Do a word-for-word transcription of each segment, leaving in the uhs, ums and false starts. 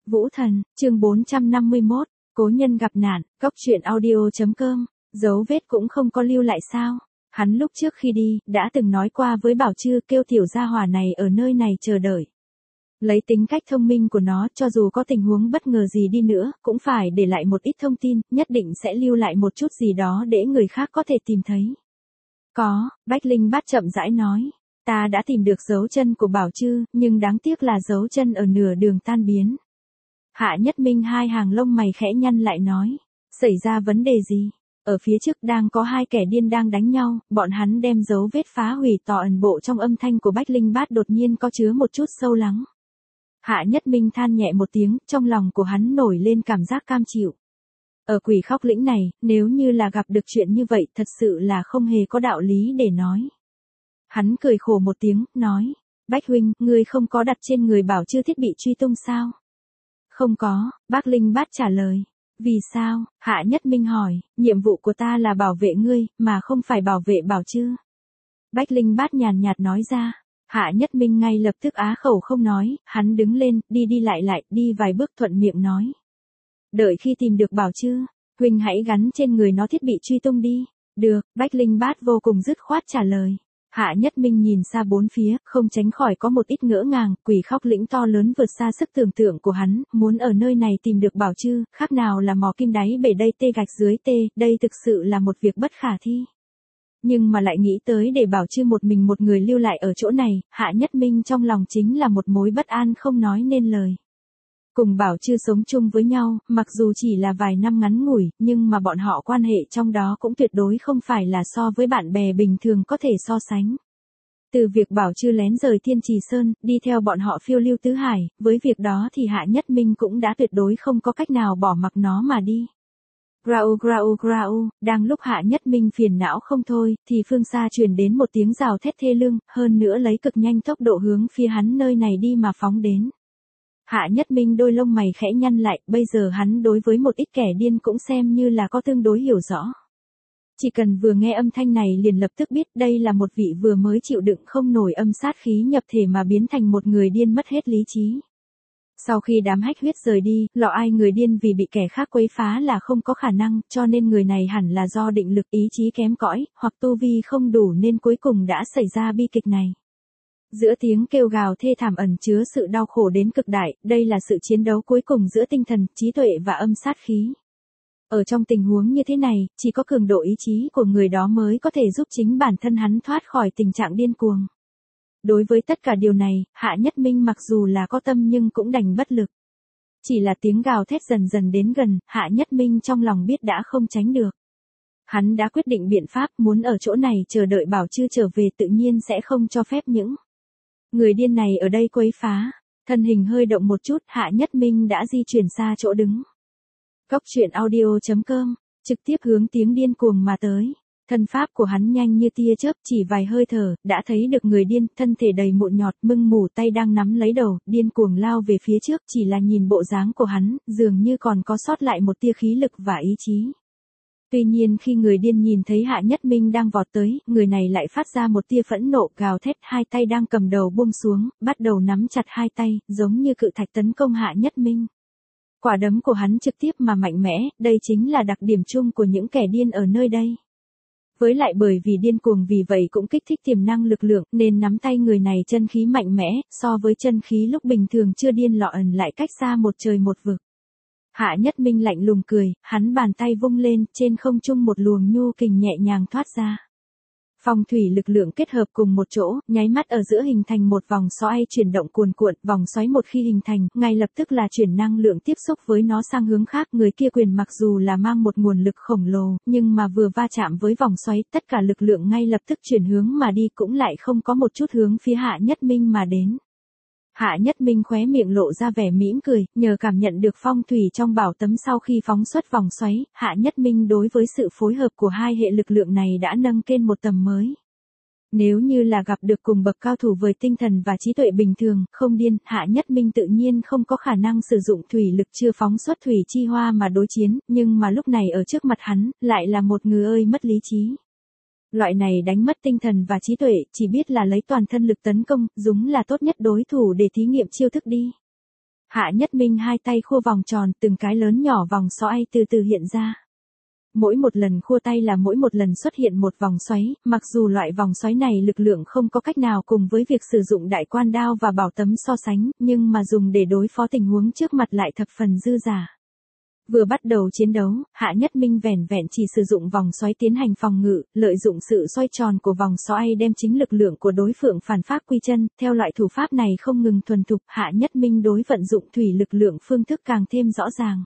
Vũ Thần, chương bốn trăm năm mươi mốt, cố nhân gặp nạn, cốc truyện audio.com, dấu vết cũng không có lưu lại sao? Hắn lúc trước khi đi, đã từng nói qua với Bảo Trư kêu tiểu gia hỏa này ở nơi này chờ đợi. Lấy tính cách thông minh của nó, cho dù có tình huống bất ngờ gì đi nữa, cũng phải để lại một ít thông tin, nhất định sẽ lưu lại một chút gì đó để người khác có thể tìm thấy. Có, Bách Linh Bát chậm rãi nói. Ta đã tìm được dấu chân của Bảo Trư, nhưng đáng tiếc là dấu chân ở nửa đường tan biến. Hạ Nhất Minh hai hàng lông mày khẽ nhăn lại nói. Xảy ra vấn đề gì? Ở phía trước đang có hai kẻ điên đang đánh nhau, bọn hắn đem dấu vết phá hủy tỏ ẩn bộ trong âm thanh của Bách Linh Bát đột nhiên có chứa một chút sâu lắng. Hạ Nhất Minh than nhẹ một tiếng, trong lòng của hắn nổi lên cảm giác cam chịu. Ở Quỷ Khóc Lĩnh này, nếu như là gặp được chuyện như vậy thật sự là không hề có đạo lý để nói. Hắn cười khổ một tiếng, nói, Bách huynh, ngươi không có đặt trên người Bảo Trư thiết bị truy tung sao? Không có, Bác Linh Bát trả lời. Vì sao? Hạ Nhất Minh hỏi, nhiệm vụ của ta là bảo vệ ngươi, mà không phải bảo vệ Bảo Trư. Bách Linh Bát nhàn nhạt nói ra. Hạ Nhất Minh ngay lập tức á khẩu không nói, hắn đứng lên, đi đi lại lại, đi vài bước thuận miệng nói. Đợi khi tìm được Bảo Trư, huynh hãy gắn trên người nó thiết bị truy tung đi. Được, Bách Linh Bát vô cùng dứt khoát trả lời. Hạ Nhất Minh nhìn xa bốn phía, không tránh khỏi có một ít ngỡ ngàng, Quỷ Khóc Lĩnh to lớn vượt xa sức tưởng tượng của hắn, muốn ở nơi này tìm được Bảo Trư, khác nào là mò kim đáy bể đây tê gạch dưới tê, đây thực sự là một việc bất khả thi. Nhưng mà lại nghĩ tới để Bảo Trư một mình một người lưu lại ở chỗ này, Hạ Nhất Minh trong lòng chính là một mối bất an không nói nên lời. Cùng Bảo Trư sống chung với nhau, mặc dù chỉ là vài năm ngắn ngủi, nhưng mà bọn họ quan hệ trong đó cũng tuyệt đối không phải là so với bạn bè bình thường có thể so sánh. Từ việc Bảo Trư lén rời Thiên Trì Sơn, đi theo bọn họ phiêu lưu tứ hải, với việc đó thì Hạ Nhất Minh cũng đã tuyệt đối không có cách nào bỏ mặc nó mà đi. Grau grau grau, đang lúc Hạ Nhất Minh phiền não không thôi, thì phương xa truyền đến một tiếng rào thét thê lương, hơn nữa lấy cực nhanh tốc độ hướng phía hắn nơi này đi mà phóng đến. Hạ Nhất Minh đôi lông mày khẽ nhăn lại, bây giờ hắn đối với một ít kẻ điên cũng xem như là có tương đối hiểu rõ. Chỉ cần vừa nghe âm thanh này liền lập tức biết đây là một vị vừa mới chịu đựng không nổi âm sát khí nhập thể mà biến thành một người điên mất hết lý trí. Sau khi đám hách huyết rời đi, lọ ai người điên vì bị kẻ khác quấy phá là không có khả năng, cho nên người này hẳn là do định lực ý chí kém cỏi, hoặc tu vi không đủ nên cuối cùng đã xảy ra bi kịch này. Giữa tiếng kêu gào thê thảm ẩn chứa sự đau khổ đến cực đại, đây là sự chiến đấu cuối cùng giữa tinh thần, trí tuệ và âm sát khí. Ở trong tình huống như thế này, chỉ có cường độ ý chí của người đó mới có thể giúp chính bản thân hắn thoát khỏi tình trạng điên cuồng. Đối với tất cả điều này, Hạ Nhất Minh mặc dù là có tâm nhưng cũng đành bất lực. Chỉ là tiếng gào thét dần dần đến gần, Hạ Nhất Minh trong lòng biết đã không tránh được. Hắn đã quyết định biện pháp muốn ở chỗ này chờ đợi Bảo Trư trở về tự nhiên sẽ không cho phép những người điên này ở đây quấy phá. Thân hình hơi động một chút, Hạ Nhất Minh đã di chuyển xa chỗ đứng. Cốc truyện audio.com, trực tiếp hướng tiếng điên cuồng mà tới. Thân pháp của hắn nhanh như tia chớp, chỉ vài hơi thở, đã thấy được người điên, thân thể đầy mụn nhọt, mưng mủ tay đang nắm lấy đầu, điên cuồng lao về phía trước, chỉ là nhìn bộ dáng của hắn, dường như còn có sót lại một tia khí lực và ý chí. Tuy nhiên khi người điên nhìn thấy Hạ Nhất Minh đang vọt tới, người này lại phát ra một tia phẫn nộ, gào thét, hai tay đang cầm đầu buông xuống, bắt đầu nắm chặt hai tay, giống như cự thạch tấn công Hạ Nhất Minh. Quả đấm của hắn trực tiếp mà mạnh mẽ, đây chính là đặc điểm chung của những kẻ điên ở nơi đây. Với lại bởi vì điên cuồng vì vậy cũng kích thích tiềm năng lực lượng, nên nắm tay người này chân khí mạnh mẽ, so với chân khí lúc bình thường chưa điên lọ ẩn lại cách xa một trời một vực. Hạ Nhất Minh lạnh lùng cười, hắn bàn tay vung lên, trên không trung một luồng nhu kình nhẹ nhàng thoát ra. Phong thủy lực lượng kết hợp cùng một chỗ, nháy mắt ở giữa hình thành một vòng xoáy chuyển động cuồn cuộn, vòng xoáy một khi hình thành, ngay lập tức là chuyển năng lượng tiếp xúc với nó sang hướng khác, người kia quyền mặc dù là mang một nguồn lực khổng lồ, nhưng mà vừa va chạm với vòng xoáy, tất cả lực lượng ngay lập tức chuyển hướng mà đi cũng lại không có một chút hướng phía Hạ Nhất Minh mà đến. Hạ Nhất Minh khóe miệng lộ ra vẻ mỉm cười, nhờ cảm nhận được phong thủy trong bảo tấm sau khi phóng xuất vòng xoáy, Hạ Nhất Minh đối với sự phối hợp của hai hệ lực lượng này đã nâng lên một tầm mới. Nếu như là gặp được cùng bậc cao thủ với tinh thần và trí tuệ bình thường, không điên, Hạ Nhất Minh tự nhiên không có khả năng sử dụng thủy lực chưa phóng xuất thủy chi hoa mà đối chiến, nhưng mà lúc này ở trước mặt hắn, lại là một người ơi mất lý trí. Loại này đánh mất tinh thần và trí tuệ, chỉ biết là lấy toàn thân lực tấn công, dùng là tốt nhất đối thủ để thí nghiệm chiêu thức đi. Hạ Nhất Minh hai tay khua vòng tròn, từng cái lớn nhỏ vòng xoáy từ từ hiện ra. Mỗi một lần khua tay là mỗi một lần xuất hiện một vòng xoáy, mặc dù loại vòng xoáy này lực lượng không có cách nào cùng với việc sử dụng đại quan đao và bảo tấm so sánh, nhưng mà dùng để đối phó tình huống trước mặt lại thập phần dư giả. Vừa bắt đầu chiến đấu, Hạ Nhất Minh vẻn vẹn chỉ sử dụng vòng xoáy tiến hành phòng ngự, lợi dụng sự xoay tròn của vòng xoáy đem chính lực lượng của đối phương phản pháp quy chân, theo loại thủ pháp này không ngừng thuần thục, Hạ Nhất Minh đối vận dụng thủy lực lượng phương thức càng thêm rõ ràng.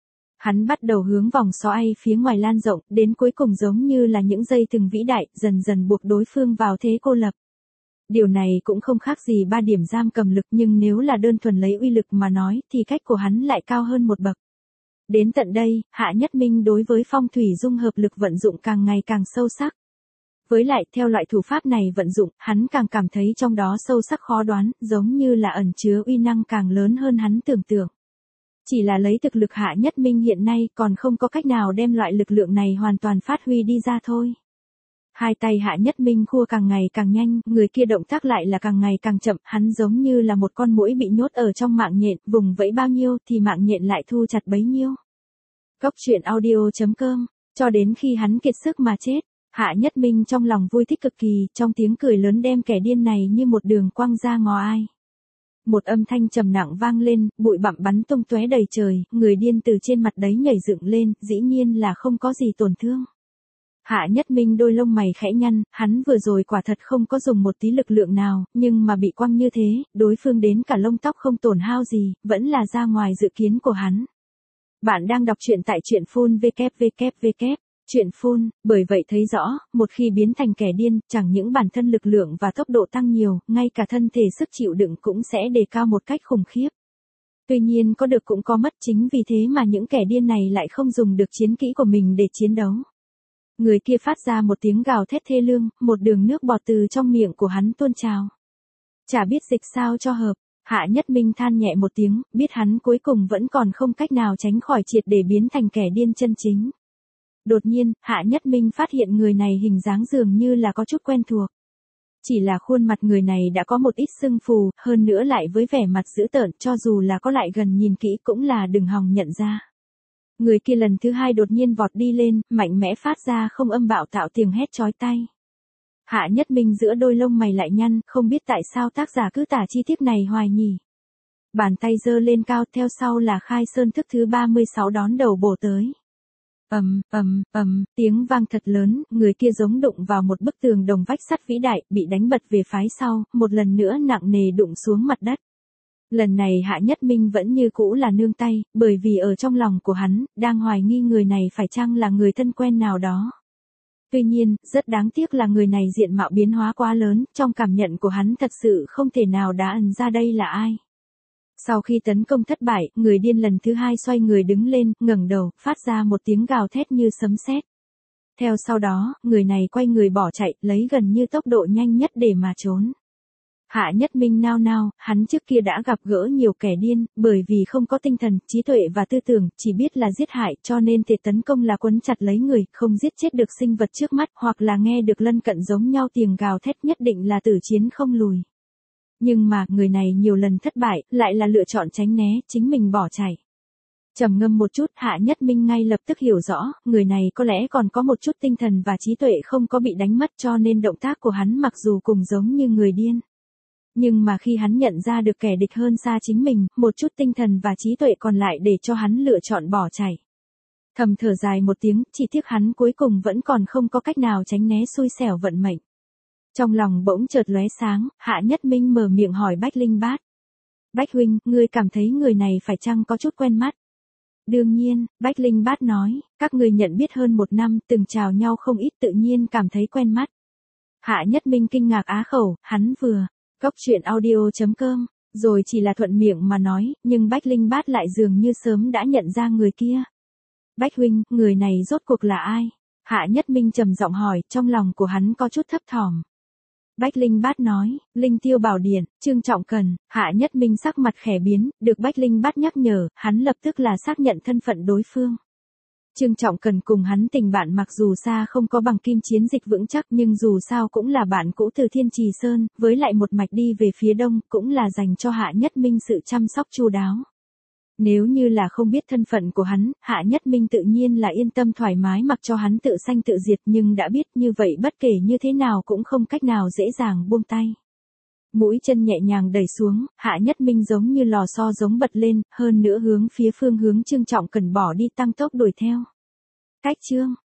Hắn bắt đầu hướng vòng xoáy phía ngoài lan rộng, đến cuối cùng giống như là những dây thừng vĩ đại, dần dần buộc đối phương vào thế cô lập. Điều này cũng không khác gì ba điểm giam cầm lực, nhưng nếu là đơn thuần lấy uy lực mà nói, thì cách của hắn lại cao hơn một bậc. Đến tận đây, Hạ Nhất Minh đối với phong thủy dung hợp lực vận dụng càng ngày càng sâu sắc. Với lại, theo loại thủ pháp này vận dụng, hắn càng cảm thấy trong đó sâu sắc khó đoán, giống như là ẩn chứa uy năng càng lớn hơn hắn tưởng tượng. Chỉ là lấy thực lực Hạ Nhất Minh hiện nay còn không có cách nào đem loại lực lượng này hoàn toàn phát huy đi ra thôi. Hai tay Hạ Nhất Minh khua càng ngày càng nhanh, người kia động tác lại là càng ngày càng chậm, hắn giống như là một con muỗi bị nhốt ở trong mạng nhện, vùng vẫy bao nhiêu thì mạng nhện lại thu chặt bấy nhiêu. Cốc truyện audio chấm com, cho đến khi hắn kiệt sức mà chết, Hạ Nhất Minh trong lòng vui thích cực kỳ, trong tiếng cười lớn đem kẻ điên này như một đường quăng ra ngò ai. Một âm thanh trầm nặng vang lên, bụi bặm bắn tung tóe đầy trời, người điên từ trên mặt đấy nhảy dựng lên, dĩ nhiên là không có gì tổn thương. Hạ Nhất Minh đôi lông mày khẽ nhăn, hắn vừa rồi quả thật không có dùng một tí lực lượng nào, nhưng mà bị quăng như thế, đối phương đến cả lông tóc không tổn hao gì, vẫn là ra ngoài dự kiến của hắn. Bạn đang đọc truyện tại truyện phun vê kép vê kép vê kép, truyện phun, bởi vậy thấy rõ, một khi biến thành kẻ điên, chẳng những bản thân lực lượng và tốc độ tăng nhiều, ngay cả thân thể sức chịu đựng cũng sẽ đề cao một cách khủng khiếp. Tuy nhiên có được cũng có mất, chính vì thế mà những kẻ điên này lại không dùng được chiến kỹ của mình để chiến đấu. Người kia phát ra một tiếng gào thét thê lương, một đường nước bọt từ trong miệng của hắn tuôn trào. Chả biết dịch sao cho hợp, Hạ Nhất Minh than nhẹ một tiếng, biết hắn cuối cùng vẫn còn không cách nào tránh khỏi triệt để biến thành kẻ điên chân chính. Đột nhiên, Hạ Nhất Minh phát hiện người này hình dáng dường như là có chút quen thuộc. Chỉ là khuôn mặt người này đã có một ít sưng phù, hơn nữa lại với vẻ mặt dữ tợn, cho dù là có lại gần nhìn kỹ cũng là đừng hòng nhận ra. Người kia lần thứ hai đột nhiên vọt đi lên, mạnh mẽ phát ra không âm bạo tạo tiếng hét chói tai. Hạ Nhất Minh giữa đôi lông mày lại nhăn, không biết tại sao tác giả cứ tả chi tiết này hoài nhỉ. Bàn tay giơ lên cao, theo sau là khai sơn thức thứ ba mươi sáu đón đầu bổ tới. Ầm, ầm, ầm, tiếng vang thật lớn, người kia giống đụng vào một bức tường đồng vách sắt vĩ đại, bị đánh bật về phái sau, một lần nữa nặng nề đụng xuống mặt đất. Lần này Hạ Nhất Minh vẫn như cũ là nương tay, bởi vì ở trong lòng của hắn, đang hoài nghi người này phải chăng là người thân quen nào đó. Tuy nhiên, rất đáng tiếc là người này diện mạo biến hóa quá lớn, trong cảm nhận của hắn thật sự không thể nào đã ẩn ra đây là ai. Sau khi tấn công thất bại, người điên lần thứ hai xoay người đứng lên, ngẩng đầu, phát ra một tiếng gào thét như sấm sét. Theo sau đó, người này quay người bỏ chạy, lấy gần như tốc độ nhanh nhất để mà trốn. Hạ Nhất Minh nao nao, hắn trước kia đã gặp gỡ nhiều kẻ điên, bởi vì không có tinh thần, trí tuệ và tư tưởng, chỉ biết là giết hại, cho nên thể tấn công là quấn chặt lấy người, không giết chết được sinh vật trước mắt, hoặc là nghe được lân cận giống nhau tiếng gào thét nhất định là tử chiến không lùi. Nhưng mà, người này nhiều lần thất bại, lại là lựa chọn tránh né, chính mình bỏ chạy. Trầm ngâm một chút, Hạ Nhất Minh ngay lập tức hiểu rõ, người này có lẽ còn có một chút tinh thần và trí tuệ không có bị đánh mất, cho nên động tác của hắn mặc dù cùng giống như người điên. Nhưng mà khi hắn nhận ra được kẻ địch hơn xa chính mình, một chút tinh thần và trí tuệ còn lại để cho hắn lựa chọn bỏ chạy. Thầm thở dài một tiếng, chỉ tiếc hắn cuối cùng vẫn còn không có cách nào tránh né xui xẻo vận mệnh. Trong lòng bỗng chợt lóe sáng, Hạ Nhất Minh mở miệng hỏi Bách Linh Bát. Bách huynh, ngươi cảm thấy người này phải chăng có chút quen mắt? Đương nhiên, Bách Linh Bát nói, các người nhận biết hơn một năm, từng chào nhau không ít tự nhiên cảm thấy quen mắt. Hạ Nhất Minh kinh ngạc á khẩu, hắn vừa, cốc truyện audio chấm com, rồi chỉ là thuận miệng mà nói, nhưng Bách Linh Bát lại dường như sớm đã nhận ra người kia. Bách huynh, người này rốt cuộc là ai? Hạ Nhất Minh trầm giọng hỏi, trong lòng của hắn có chút thấp thỏm. Bách Linh Bát nói, Linh Tiêu Bảo Điện, Trương Trọng Cần. Hạ Nhất Minh sắc mặt khẽ biến, được Bách Linh Bát nhắc nhở, hắn lập tức là xác nhận thân phận đối phương. Trương Trọng Cần cùng hắn tình bạn mặc dù xa không có bằng kim chiến dịch vững chắc, nhưng dù sao cũng là bạn cũ từ Thiên Trì Sơn, với lại một mạch đi về phía đông, cũng là dành cho Hạ Nhất Minh sự chăm sóc chu đáo. Nếu như là không biết thân phận của hắn, Hạ Nhất Minh tự nhiên là yên tâm thoải mái mặc cho hắn tự sanh tự diệt, nhưng đã biết như vậy bất kể như thế nào cũng không cách nào dễ dàng buông tay. Mũi chân nhẹ nhàng đẩy xuống, Hạ Nhất Minh giống như lò xo giống bật lên, hơn nữa hướng phía phương hướng Trương Trọng Cần bỏ đi tăng tốc đuổi theo. Cách Trương